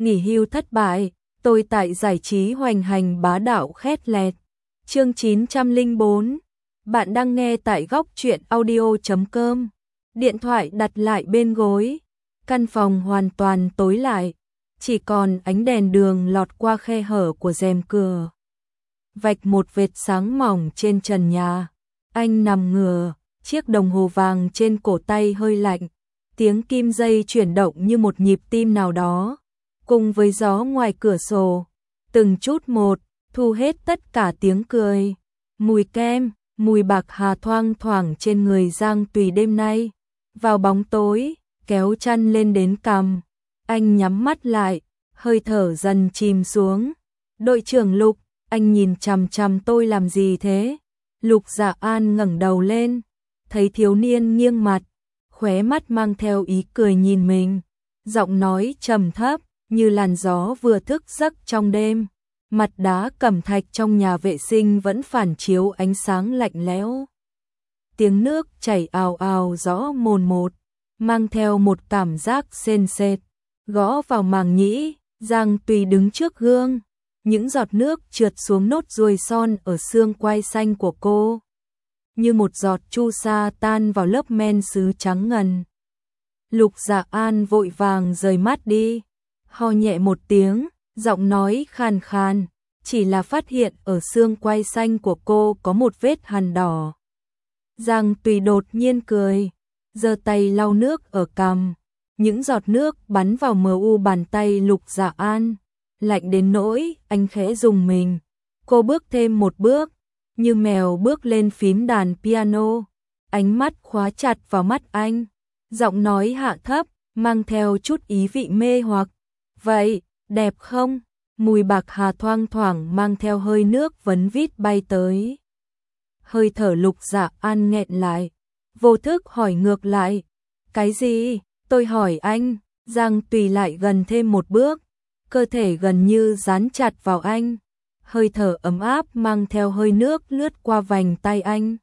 nghỉ hưu thất bại, tôi tại giải trí hoành hành bá đạo khét lẹt. Chương 904. Bạn đang nghe tại góc truyện audio.com. Điện thoại đặt lại bên gối. Căn phòng hoàn toàn tối lại, chỉ còn ánh đèn đường lọt qua khe hở của rèm cửa, vạch một vệt sáng mỏng trên trần nhà. Anh nằm ngửa, chiếc đồng hồ vàng trên cổ tay hơi lạnh, tiếng kim dây chuyển động như một nhịp tim nào đó, cùng với gió ngoài cửa sổ, từng chút một, thu hết tất cả tiếng cười. Mùi kem, mùi bạc hà thoang thoảng trên người Giang Tùy đêm nay. Vào bóng tối, kéo chăn lên đến cằm, anh nhắm mắt lại, hơi thở dần chìm xuống. Đội trưởng Lục, anh nhìn chằm chằm tôi làm gì thế? Lục Dạ An ngẩng đầu lên, thấy thiếu niên nghiêng mặt, khóe mắt mang theo ý cười nhìn mình, giọng nói trầm thấp như làn gió vừa thức giấc trong đêm. Mặt đá cẩm thạch trong nhà vệ sinh vẫn phản chiếu ánh sáng lạnh lẽo. Tiếng nước chảy ào ào rõ mồn một, mang theo một cảm giác sền sệt, gõ vào màng nhĩ. Giang Tùy đứng trước gương, những giọt nước trượt xuống nốt ruồi son ở xương quai xanh của cô, như một giọt chu sa tan vào lớp men sứ trắng ngần. Lục Dạ An vội vàng rời mắt đi, ho nhẹ một tiếng, giọng nói khàn khàn, chỉ là phát hiện ở xương quai xanh của cô có một vết hằn đỏ. Giang Tùy đột nhiên cười, giơ tay lau nước ở cằm, những giọt nước bắn vào mờ u bàn tay Lục Dạ An, lạnh đến nỗi anh khẽ rùng mình. Cô bước thêm một bước, như mèo bước lên phím đàn piano, ánh mắt khóa chặt vào mắt anh, giọng nói hạ thấp, mang theo chút ý vị mê hoặc. Vậy, đẹp không? Mùi bạc hà thoang thoảng mang theo hơi nước vấn vít bay tới. Hơi thở Lục Dạ An nghẹn lại, vô thức hỏi ngược lại. Cái gì? Tôi hỏi anh. Giang Tùy lại gần thêm một bước, cơ thể gần như dán chặt vào anh. Hơi thở ấm áp mang theo hơi nước lướt qua vành tay anh,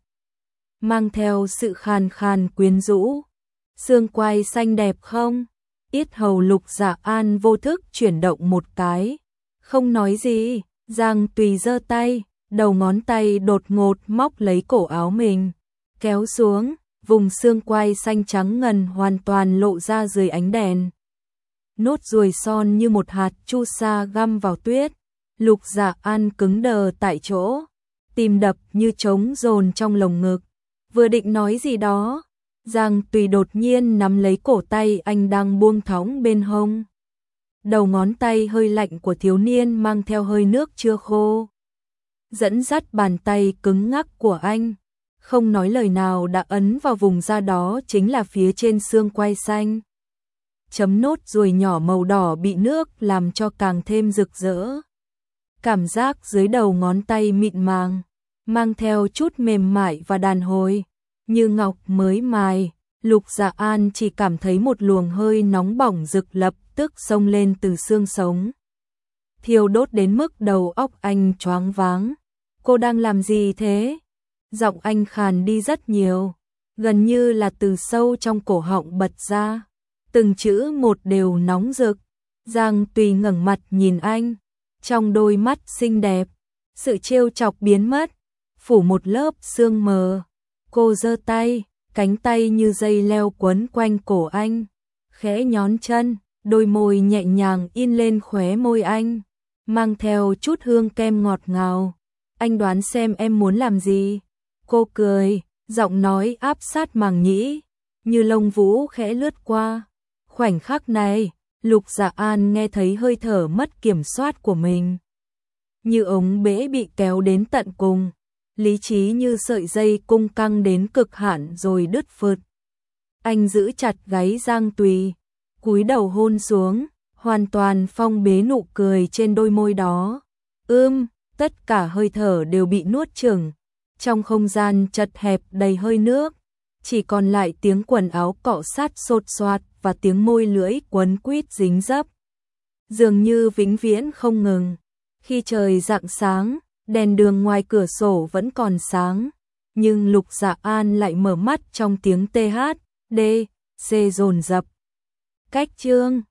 mang theo sự khàn khàn quyến rũ. Xương quai xanh đẹp không? Yết hầu Lục Dạ An vô thức chuyển động một cái, không nói gì. Giang Tùy giơ tay, đầu ngón tay đột ngột móc lấy cổ áo mình, kéo xuống, vùng xương quai xanh trắng ngần hoàn toàn lộ ra dưới ánh đèn. Nốt ruồi son như một hạt chu sa găm vào tuyết. Lục Dạ An cứng đờ tại chỗ, tim đập như trống dồn trong lồng ngực. Vừa định nói gì đó, Giang Tùy đột nhiên nắm lấy cổ tay anh đang buông thõng bên hông. Đầu ngón tay hơi lạnh của thiếu niên mang theo hơi nước chưa khô, dẫn dắt bàn tay cứng ngắc của anh, không nói lời nào đã ấn vào vùng da đó chính là phía trên xương quai xanh. Chấm nốt ruồi nhỏ màu đỏ bị nước làm cho càng thêm rực rỡ. Cảm giác dưới đầu ngón tay mịn màng, mang theo chút mềm mại và đàn hồi, như ngọc mới mài. Lục Dạ An chỉ cảm thấy một luồng hơi nóng bỏng rực lập tức xông lên từ xương sống, thiêu đốt đến mức đầu óc anh choáng váng. Cô đang làm gì thế? Giọng anh khàn đi rất nhiều, gần như là từ sâu trong cổ họng bật ra, từng chữ một đều nóng rực. Giang Tùy ngẩng mặt nhìn anh, trong đôi mắt xinh đẹp, sự trêu chọc biến mất, phủ một lớp sương mờ. Cô giơ tay, cánh tay như dây leo quấn quanh cổ anh, khẽ nhón chân, đôi môi nhẹ nhàng in lên khóe môi anh, mang theo chút hương kem ngọt ngào. Anh đoán xem em muốn làm gì? Cô cười, giọng nói áp sát màng nhĩ, như lông vũ khẽ lướt qua. Khoảnh khắc này, Lục Dạ An nghe thấy hơi thở mất kiểm soát của mình, như ống bể bị kéo đến tận cùng, lý trí như sợi dây cung căng đến cực hạn rồi đứt phượt. Anh giữ chặt gáy Giang Tùy, cúi đầu hôn xuống, hoàn toàn phong bế nụ cười trên đôi môi đó. Tất cả hơi thở đều bị nuốt chửng, trong không gian chật hẹp đầy hơi nước, chỉ còn lại tiếng quần áo cọ sát xột xoạt và tiếng môi lưỡi quấn quýt dính dấp, dường như vĩnh viễn không ngừng. Khi trời rạng sáng, đèn đường ngoài cửa sổ vẫn còn sáng, nhưng Lục Dạ An lại mở mắt trong tiếng THD, C dồn dập. Cách chương